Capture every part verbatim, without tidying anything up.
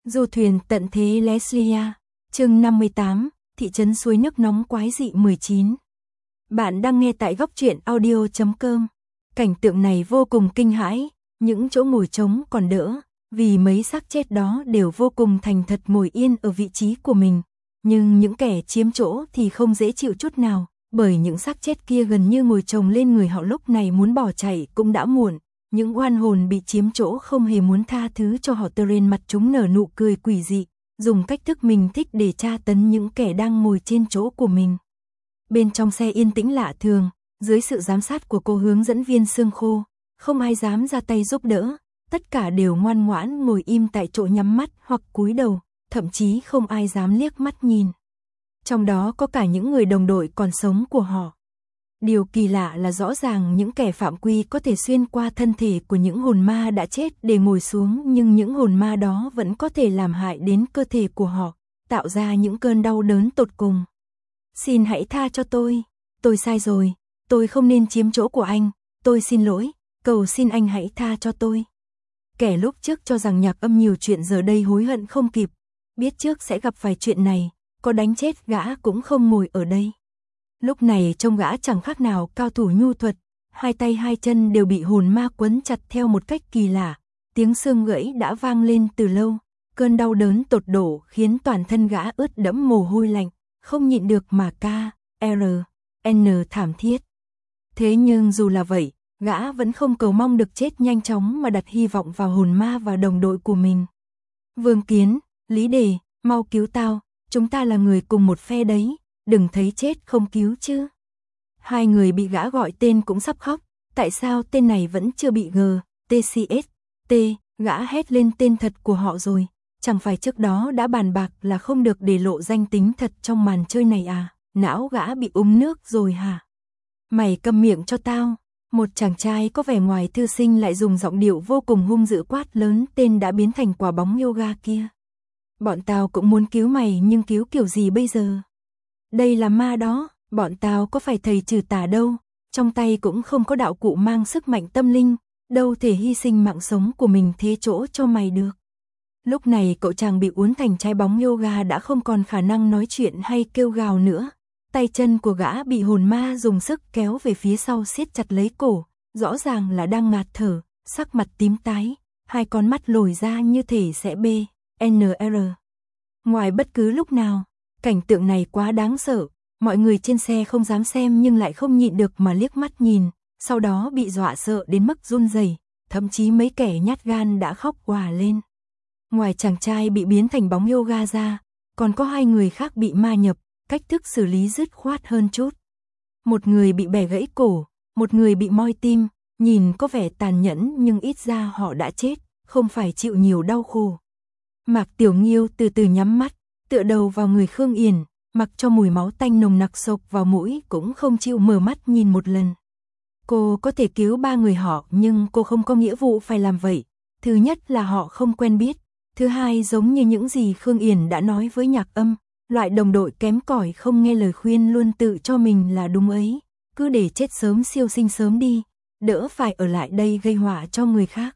Du thuyền tận thế Leslia, chương năm mươi tám, thị trấn suối nước nóng quái dị mười chín. Bạn đang nghe tại góc truyện audio chấm com. Cảnh tượng này vô cùng kinh hãi, những chỗ ngồi trống còn đỡ, vì mấy xác chết đó đều vô cùng thành thật ngồi yên ở vị trí của mình. Nhưng những kẻ chiếm chỗ thì không dễ chịu chút nào, bởi những xác chết kia gần như ngồi chồng lên người họ, lúc này muốn bỏ chạy cũng đã muộn. Những oan hồn bị chiếm chỗ không hề muốn tha thứ cho họ, trên mặt chúng nở nụ cười quỷ dị, dùng cách thức mình thích để tra tấn những kẻ đang ngồi trên chỗ của mình. Bên trong xe yên tĩnh lạ thường, dưới sự giám sát của cô hướng dẫn viên Sương Khô, không ai dám ra tay giúp đỡ, tất cả đều ngoan ngoãn ngồi im tại chỗ nhắm mắt hoặc cúi đầu, thậm chí không ai dám liếc mắt nhìn. Trong đó có cả những người đồng đội còn sống của họ. Điều kỳ lạ là rõ ràng những kẻ phạm quy có thể xuyên qua thân thể của những hồn ma đã chết để ngồi xuống, nhưng những hồn ma đó vẫn có thể làm hại đến cơ thể của họ, tạo ra những cơn đau đớn tột cùng. Xin hãy tha cho tôi, tôi sai rồi, tôi không nên chiếm chỗ của anh, tôi xin lỗi, cầu xin anh hãy tha cho tôi. Kẻ lúc trước cho rằng Nhạc Âm nhiều chuyện giờ đây hối hận không kịp, biết trước sẽ gặp phải chuyện này, có đánh chết gã cũng không ngồi ở đây. Lúc này trông gã chẳng khác nào cao thủ nhu thuật, hai tay hai chân đều bị hồn ma quấn chặt theo một cách kỳ lạ, tiếng xương gãy đã vang lên từ lâu, cơn đau đớn tột độ khiến toàn thân gã ướt đẫm mồ hôi lạnh, không nhịn được mà ca, R, N thảm thiết. Thế nhưng dù là vậy, gã vẫn không cầu mong được chết nhanh chóng mà đặt hy vọng vào hồn ma và đồng đội của mình. Vương Kiến, Lý Đề, mau cứu tao, chúng ta là người cùng một phe đấy. Đừng thấy chết không cứu chứ. Hai người bị gã gọi tên cũng sắp khóc, tại sao tên này vẫn chưa bị G, T C S, T, gã hét lên tên thật của họ rồi, chẳng phải trước đó đã bàn bạc là không được để lộ danh tính thật trong màn chơi này à, não gã bị uống nước rồi hả? Mày câm miệng cho tao, một chàng trai có vẻ ngoài thư sinh lại dùng giọng điệu vô cùng hung dữ quát lớn tên đã biến thành quả bóng yoga kia. Bọn tao cũng muốn cứu mày nhưng cứu kiểu gì bây giờ? Đây là ma đó, bọn tao có phải thầy trừ tà đâu, trong tay cũng không có đạo cụ mang sức mạnh tâm linh, đâu thể hy sinh mạng sống của mình thế chỗ cho mày được. Lúc này cậu chàng bị uốn thành trái bóng yoga đã không còn khả năng nói chuyện hay kêu gào nữa, tay chân của gã bị hồn ma dùng sức kéo về phía sau siết chặt lấy cổ, rõ ràng là đang ngạt thở, sắc mặt tím tái, hai con mắt lồi ra như thể sẽ bê, N R. Ngoài bất cứ lúc nào. Cảnh tượng này quá đáng sợ, mọi người trên xe không dám xem nhưng lại không nhịn được mà liếc mắt nhìn, sau đó bị dọa sợ đến mức run rẩy, thậm chí mấy kẻ nhát gan đã khóc òa lên. Ngoài chàng trai bị biến thành bóng yoga ra, còn có hai người khác bị ma nhập, cách thức xử lý dứt khoát hơn chút. Một người bị bẻ gãy cổ, một người bị moi tim, nhìn có vẻ tàn nhẫn nhưng ít ra họ đã chết, không phải chịu nhiều đau khổ. Mạc Tiểu Nghiêu từ từ nhắm mắt, tựa đầu vào người Khương Yển, mặc cho mùi máu tanh nồng nặc xộc vào mũi cũng không chịu mở mắt nhìn một lần. Cô có thể cứu ba người họ nhưng cô không có nghĩa vụ phải làm vậy. Thứ nhất là họ không quen biết. Thứ hai, giống như những gì Khương Yển đã nói với Nhạc Âm, loại đồng đội kém cỏi không nghe lời khuyên luôn tự cho mình là đúng ấy. Cứ để chết sớm siêu sinh sớm đi, đỡ phải ở lại đây gây họa cho người khác.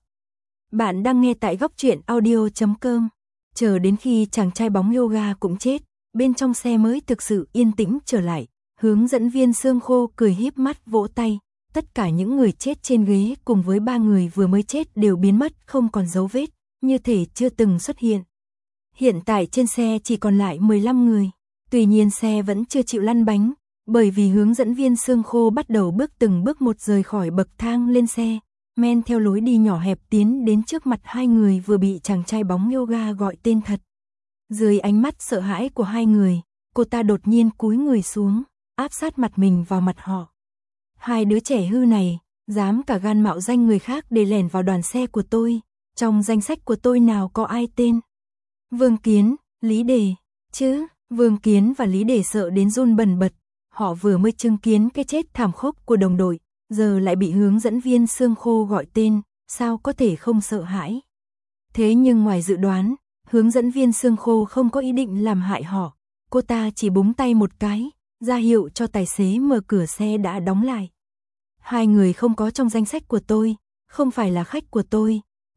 Bạn đang nghe tại góc truyện audio chấm com. Chờ đến khi chàng trai bóng yoga cũng chết, bên trong xe mới thực sự yên tĩnh trở lại, hướng dẫn viên Sương Khô cười híp mắt vỗ tay, tất cả những người chết trên ghế cùng với ba người vừa mới chết đều biến mất không còn dấu vết, như thể chưa từng xuất hiện. Hiện tại trên xe chỉ còn lại mười lăm người, tuy nhiên xe vẫn chưa chịu lăn bánh, bởi vì hướng dẫn viên Sương Khô bắt đầu bước từng bước một rời khỏi bậc thang lên xe. Men theo lối đi nhỏ hẹp tiến đến trước mặt hai người vừa bị chàng trai bóng yoga gọi tên thật. Dưới ánh mắt sợ hãi của hai người, cô ta đột nhiên cúi người xuống, áp sát mặt mình vào mặt họ. Hai đứa trẻ hư này, dám cả gan mạo danh người khác để lẻn vào đoàn xe của tôi, trong danh sách của tôi nào có ai tên Vương Kiến, Lý Đề, chứ? Vương Kiến và Lý Đề sợ đến run bần bật, họ vừa mới chứng kiến cái chết thảm khốc của đồng đội, giờ lại bị hướng dẫn viên Sương Khô gọi tên, sao có thể không sợ hãi. Thế nhưng ngoài dự đoán, hướng dẫn viên Sương Khô không có ý định làm hại họ, cô ta chỉ búng tay một cái, ra hiệu cho tài xế mở cửa xe đã đóng lại. Hai người không có trong danh sách của tôi, không phải là khách của tôi,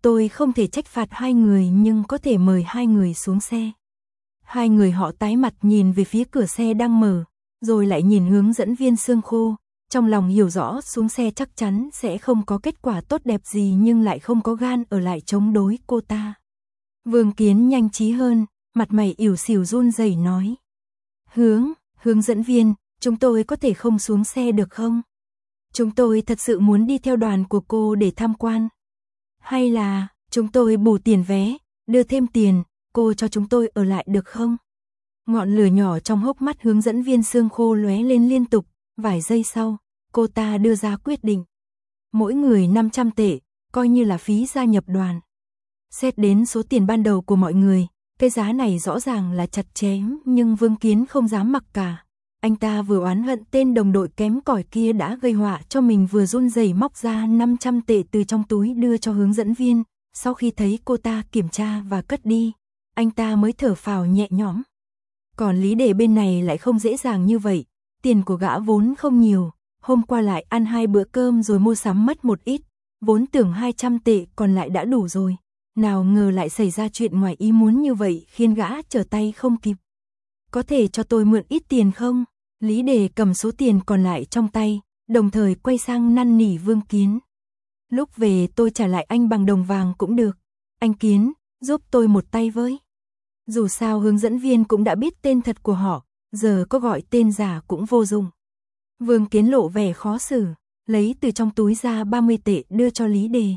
Tôi không thể trách phạt hai người nhưng có thể mời hai người xuống xe. Hai người họ tái mặt nhìn về phía cửa xe đang mở, rồi lại nhìn hướng dẫn viên Sương Khô, trong lòng hiểu rõ xuống xe chắc chắn sẽ không có kết quả tốt đẹp gì nhưng lại không có gan ở lại chống đối cô ta. Vương Kiến nhanh trí hơn, mặt mày ỉu xìu run rẩy nói. Hướng, hướng dẫn viên, chúng tôi có thể không xuống xe được không? Chúng tôi thật sự muốn đi theo đoàn của cô để tham quan. Hay là, chúng tôi bù tiền vé, đưa thêm tiền, cô cho chúng tôi ở lại được không? Ngọn lửa nhỏ trong hốc mắt hướng dẫn viên Sương Khô lóe lên liên tục, vài giây sau, cô ta đưa ra quyết định. Mỗi người năm trăm tệ, coi như là phí gia nhập đoàn. Xét đến số tiền ban đầu của mọi người, cái giá này rõ ràng là chặt chém nhưng Vương Kiến không dám mặc cả. Anh ta vừa oán hận tên đồng đội kém cỏi kia đã gây họa cho mình vừa run rẩy móc ra năm trăm tệ từ trong túi đưa cho hướng dẫn viên. Sau khi thấy cô ta kiểm tra và cất đi, anh ta mới thở phào nhẹ nhõm. Còn Lý Đề bên này lại không dễ dàng như vậy, tiền của gã vốn không nhiều, hôm qua lại ăn hai bữa cơm rồi mua sắm mất một ít, vốn tưởng hai trăm tệ còn lại đã đủ rồi. Nào ngờ lại xảy ra chuyện ngoài ý muốn như vậy khiến gã trở tay không kịp. Có thể cho tôi mượn ít tiền không? Lý Đề cầm số tiền còn lại trong tay, đồng thời quay sang năn nỉ Vương Kiến. Lúc về tôi trả lại anh bằng đồng vàng cũng được. Anh Kiến, giúp tôi một tay với. Dù sao hướng dẫn viên cũng đã biết tên thật của họ, giờ có gọi tên giả cũng vô dụng. Vương Kiến lộ vẻ khó xử, lấy từ trong túi ra ba mươi tệ đưa cho Lý Đề.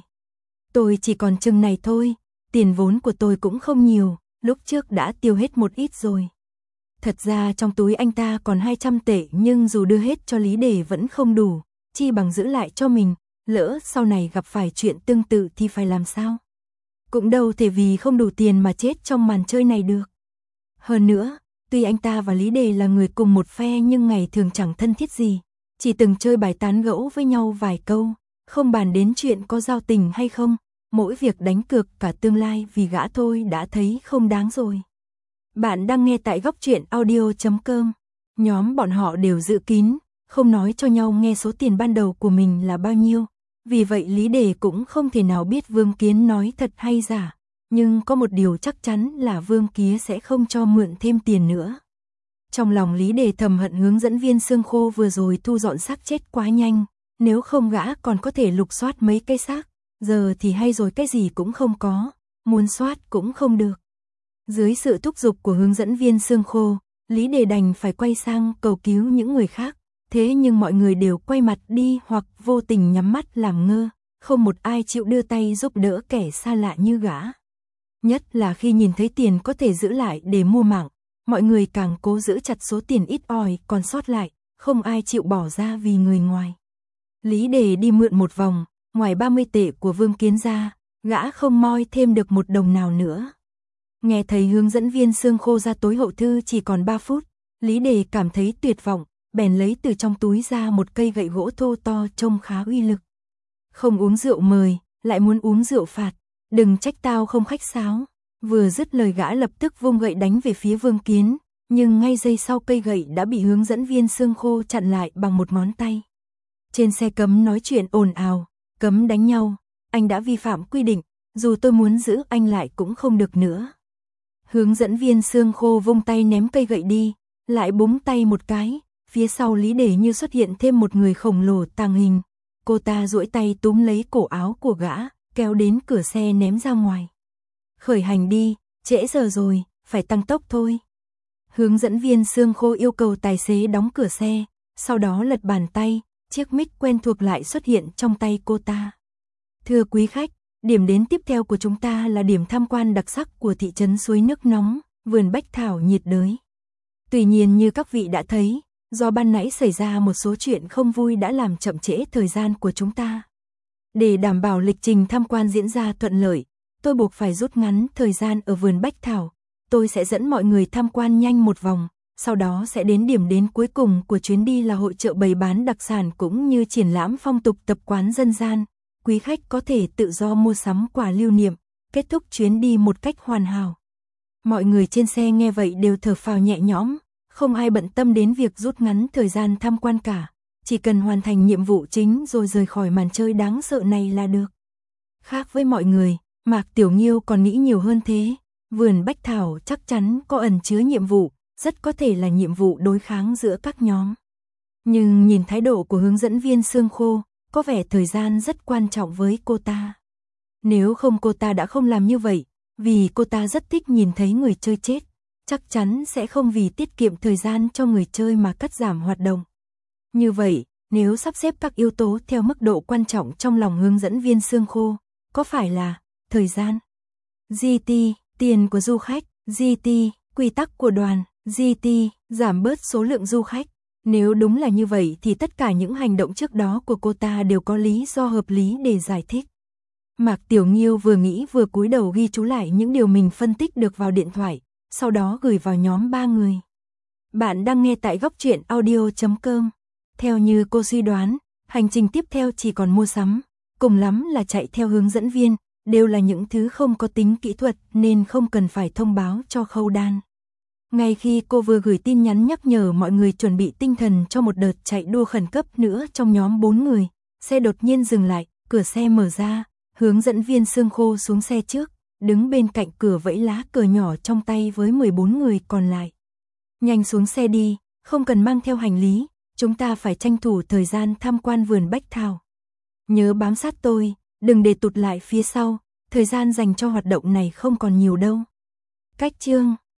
Tôi chỉ còn chừng này thôi, tiền vốn của tôi cũng không nhiều, lúc trước đã tiêu hết một ít rồi. Thật ra trong túi anh ta còn hai trăm tệ nhưng dù đưa hết cho Lý Đề vẫn không đủ, chi bằng giữ lại cho mình, lỡ sau này gặp phải chuyện tương tự thì phải làm sao? Cũng đâu thể vì không đủ tiền mà chết trong màn chơi này được. Hơn nữa, tuy anh ta và Lý Đề là người cùng một phe nhưng ngày thường chẳng thân thiết gì, chỉ từng chơi bài tán gẫu với nhau vài câu, không bàn đến chuyện có giao tình hay không, mỗi việc đánh cược cả tương lai vì gã thôi đã thấy không đáng rồi. Bạn đang nghe tại góc truyện audio chấm com. Nhóm bọn họ đều giữ kín, không nói cho nhau nghe số tiền ban đầu của mình là bao nhiêu. Vì vậy Lý Đề cũng không thể nào biết Vương Kiến nói thật hay giả. Nhưng có một điều chắc chắn là Vương Kiến sẽ không cho mượn thêm tiền nữa. Trong lòng Lý Đề thầm hận hướng dẫn viên Sương Khô vừa rồi thu dọn xác chết quá nhanh. Nếu không gã còn có thể lục soát mấy cái xác. Giờ thì hay rồi cái gì cũng không có. Muốn soát cũng không được. Dưới sự thúc giục của hướng dẫn viên Sương Khô, Lý Đề đành phải quay sang cầu cứu những người khác. Thế nhưng mọi người đều quay mặt đi hoặc vô tình nhắm mắt làm ngơ, không một ai chịu đưa tay giúp đỡ kẻ xa lạ như gã. Nhất là khi nhìn thấy tiền có thể giữ lại để mua mạng, mọi người càng cố giữ chặt số tiền ít ỏi còn sót lại, không ai chịu bỏ ra vì người ngoài. Lý Đề đi mượn một vòng, ngoài ba mươi tệ của Vương Kiến ra, gã không moi thêm được một đồng nào nữa. Nghe thấy hướng dẫn viên Sương Khô ra tối hậu thư chỉ còn ba phút, Lý Đề cảm thấy tuyệt vọng, bèn lấy từ trong túi ra một cây gậy gỗ thô to trông khá uy lực. Không uống rượu mời, lại muốn uống rượu phạt, đừng trách tao không khách sáo. Vừa dứt lời gã lập tức vung gậy đánh về phía Vương Kiến, nhưng ngay giây sau cây gậy đã bị hướng dẫn viên Sương Khô chặn lại bằng một ngón tay. Trên xe cấm nói chuyện ồn ào, cấm đánh nhau, anh đã vi phạm quy định, dù tôi muốn giữ anh lại cũng không được nữa. Hướng dẫn viên Sương Khô vung tay ném cây gậy đi, lại búng tay một cái, phía sau Lý Đề như xuất hiện thêm một người khổng lồ tàng hình. Cô ta duỗi tay túm lấy cổ áo của gã, kéo đến cửa xe ném ra ngoài. Khởi hành đi, trễ giờ rồi, phải tăng tốc thôi. Hướng dẫn viên Sương Khô yêu cầu tài xế đóng cửa xe, sau đó lật bàn tay, chiếc mic quen thuộc lại xuất hiện trong tay cô ta. Thưa quý khách, điểm đến tiếp theo của chúng ta là điểm tham quan đặc sắc của thị trấn Suối Nước Nóng, vườn bách thảo nhiệt đới. Tuy nhiên như các vị đã thấy, do ban nãy xảy ra một số chuyện không vui đã làm chậm trễ thời gian của chúng ta. Để đảm bảo lịch trình tham quan diễn ra thuận lợi, tôi buộc phải rút ngắn thời gian ở vườn bách thảo. Tôi sẽ dẫn mọi người tham quan nhanh một vòng, sau đó sẽ đến điểm đến cuối cùng của chuyến đi là hội chợ bày bán đặc sản cũng như triển lãm phong tục tập quán dân gian. Quý khách có thể tự do mua sắm quà lưu niệm, kết thúc chuyến đi một cách hoàn hảo. Mọi người trên xe nghe vậy đều thở phào nhẹ nhõm, không ai bận tâm đến việc rút ngắn thời gian tham quan cả, chỉ cần hoàn thành nhiệm vụ chính rồi rời khỏi màn chơi đáng sợ này là được. Khác với mọi người, Mạc Tiểu Nghiêu còn nghĩ nhiều hơn thế, vườn bách thảo chắc chắn có ẩn chứa nhiệm vụ, rất có thể là nhiệm vụ đối kháng giữa các nhóm. Nhưng nhìn thái độ của hướng dẫn viên Sương Khô, có vẻ thời gian rất quan trọng với cô ta. Nếu không cô ta đã không làm như vậy, vì cô ta rất thích nhìn thấy người chơi chết, chắc chắn sẽ không vì tiết kiệm thời gian cho người chơi mà cắt giảm hoạt động. Như vậy, nếu sắp xếp các yếu tố theo mức độ quan trọng trong lòng hướng dẫn viên Sương Khô, có phải là thời gian, giê tê, tiền của du khách, giê tê, quy tắc của đoàn, giê tê, giảm bớt số lượng du khách. Nếu đúng là như vậy thì tất cả những hành động trước đó của cô ta đều có lý do hợp lý để giải thích. Mạc Tiểu Nghiêu vừa nghĩ vừa cúi đầu ghi chú lại những điều mình phân tích được vào điện thoại, sau đó gửi vào nhóm ba người. Bạn đang nghe tại góc truyện audio chấm com. Theo như cô suy đoán, hành trình tiếp theo chỉ còn mua sắm, cùng lắm là chạy theo hướng dẫn viên, đều là những thứ không có tính kỹ thuật nên không cần phải thông báo cho Khâu Đan. Ngay khi cô vừa gửi tin nhắn nhắc nhở mọi người chuẩn bị tinh thần cho một đợt chạy đua khẩn cấp nữa trong nhóm bốn người, xe đột nhiên dừng lại, cửa xe mở ra, hướng dẫn viên Sương Khô xuống xe trước, đứng bên cạnh cửa vẫy lá cờ nhỏ trong tay với mười bốn người còn lại. Nhanh xuống xe đi, không cần mang theo hành lý, chúng ta phải tranh thủ thời gian tham quan vườn bách thảo. Nhớ bám sát tôi, đừng để tụt lại phía sau, thời gian dành cho hoạt động này không còn nhiều đâu. Cách chương